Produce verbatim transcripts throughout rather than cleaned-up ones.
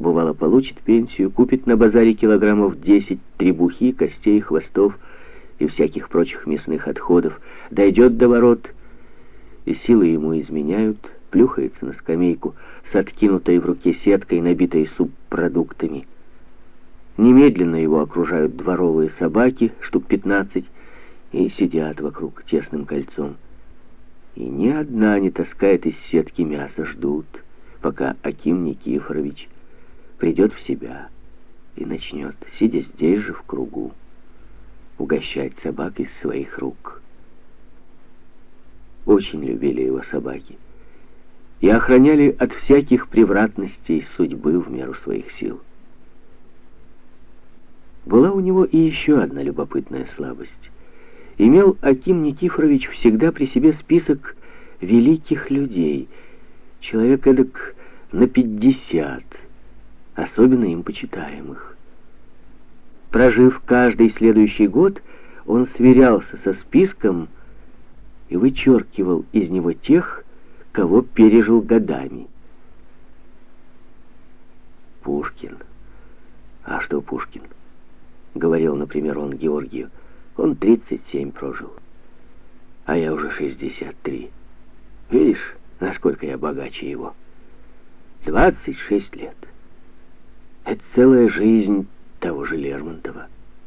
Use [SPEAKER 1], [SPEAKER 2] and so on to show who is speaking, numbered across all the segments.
[SPEAKER 1] бывало, получит пенсию, купит на базаре килограммов десять требухи, костей, хвостов и всяких прочих мясных отходов, дойдет до ворот, и силы ему изменяют, плюхается на скамейку с откинутой в руке сеткой, набитой субпродуктами. Немедленно его окружают дворовые собаки, штук пятнадцать, и сидят вокруг тесным кольцом. И ни одна не таскает из сетки мясо, ждут, пока Аким Никифорович придет в себя и начнет, сидя здесь же в кругу, угощать собак из своих рук. Очень любили его собаки и охраняли от всяких превратностей судьбы в меру своих сил. Была у него и еще одна любопытная слабость. Имел Аким Никифорович всегда при себе список великих людей, человек эдак на пятьдесят, особенно им почитаемых. Прожив каждый следующий год, он сверялся со списком и вычеркивал из него тех, кого пережил годами. Пушкин. А что Пушкин? Говорил, например, он Георгию. Он тридцать семь прожил, а я уже шестьдесят три. Видишь, насколько я богаче его? двадцать шесть лет. Это целая жизнь того же Лермонтова.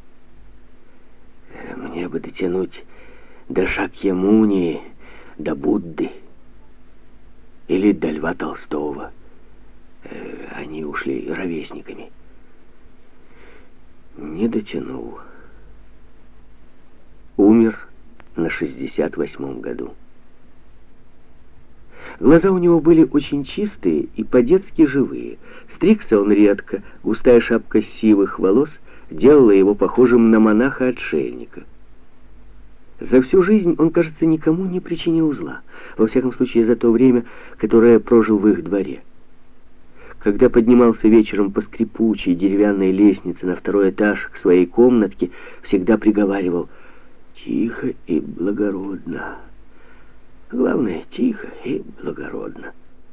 [SPEAKER 1] Мне бы дотянуть до Шакьямуни, до Будды или до Льва Толстого. Они ушли ровесниками. Не дотянул. Умер на шестьдесят восьмом году. Глаза у него были очень чистые и по-детски живые. Стригся он редко, густая шапка сивых волос делала его похожим на монаха-отшельника. За всю жизнь он, кажется, никому не причинил зла, во всяком случае за то время, которое прожил в их дворе. Когда поднимался вечером по скрипучей деревянной лестнице на второй этаж к своей комнатке, всегда приговаривал: «Тихо и благородно. Главное, тихо и благородно».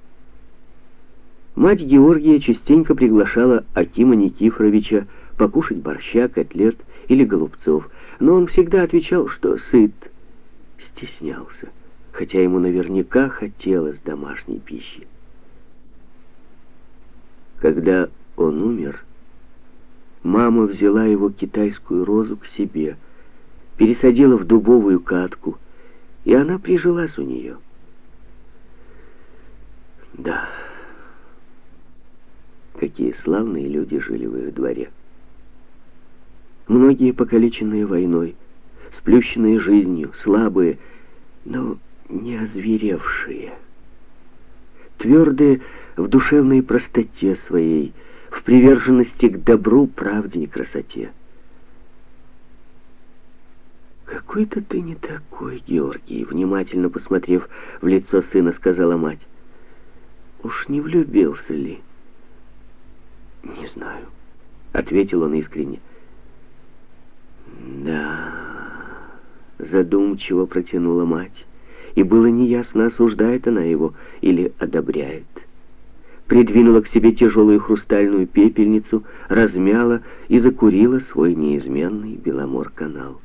[SPEAKER 1] Мать Георгия частенько приглашала Акима Никифоровича покушать борща, котлет или голубцов, но он всегда отвечал, что сыт, стеснялся, хотя ему наверняка хотелось домашней пищи. Когда он умер, мама взяла его китайскую розу к себе, пересадила в дубовую катку, и она прижилась у нее. Да, какие славные люди жили в их дворе. Многие покалеченные войной, сплющенные жизнью, слабые, но не озверевшие. Твердые в душевной простоте своей, в приверженности к добру, правде и красоте. «Какой-то ты не такой, Георгий», — внимательно посмотрев в лицо сына, сказала мать. «Уж не влюбился ли?» «Не знаю», — ответил он искренне. «Да», — задумчиво протянула мать, и было неясно, осуждает она его или одобряет. Придвинула к себе тяжелую хрустальную пепельницу, размяла и закурила свой неизменный Беломор-канал.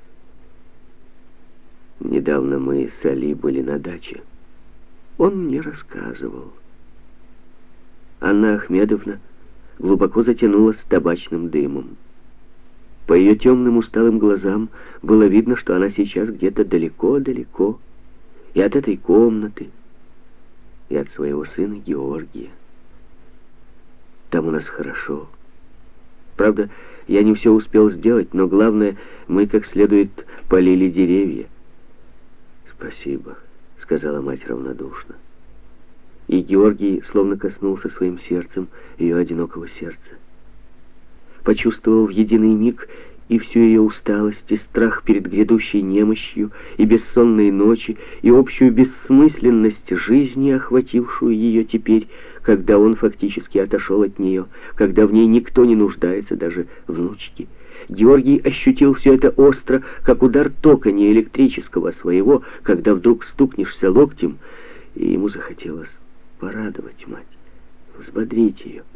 [SPEAKER 1] Недавно мы с Али были на даче. Он мне рассказывал. Анна Ахмедовна глубоко затянулась табачным дымом. По ее темным усталым глазам было видно, что она сейчас где-то далеко-далеко, и от этой комнаты, и от своего сына Георгия. Там у нас хорошо. Правда, я не все успел сделать, но главное, мы как следует полили деревья. «Спасибо», — сказала мать равнодушно. И Георгий словно коснулся своим сердцем ее одинокого сердца. Почувствовал в единый миг и всю ее усталость, и страх перед грядущей немощью, и бессонные ночи, и общую бессмысленность жизни, охватившую ее теперь, когда он фактически отошел от нее, когда в ней никто не нуждается, даже внучки. Георгий ощутил все это остро, как удар тока, не электрического, а своего, когда вдруг стукнешься локтем, и ему захотелось порадовать мать, взбодрить ее.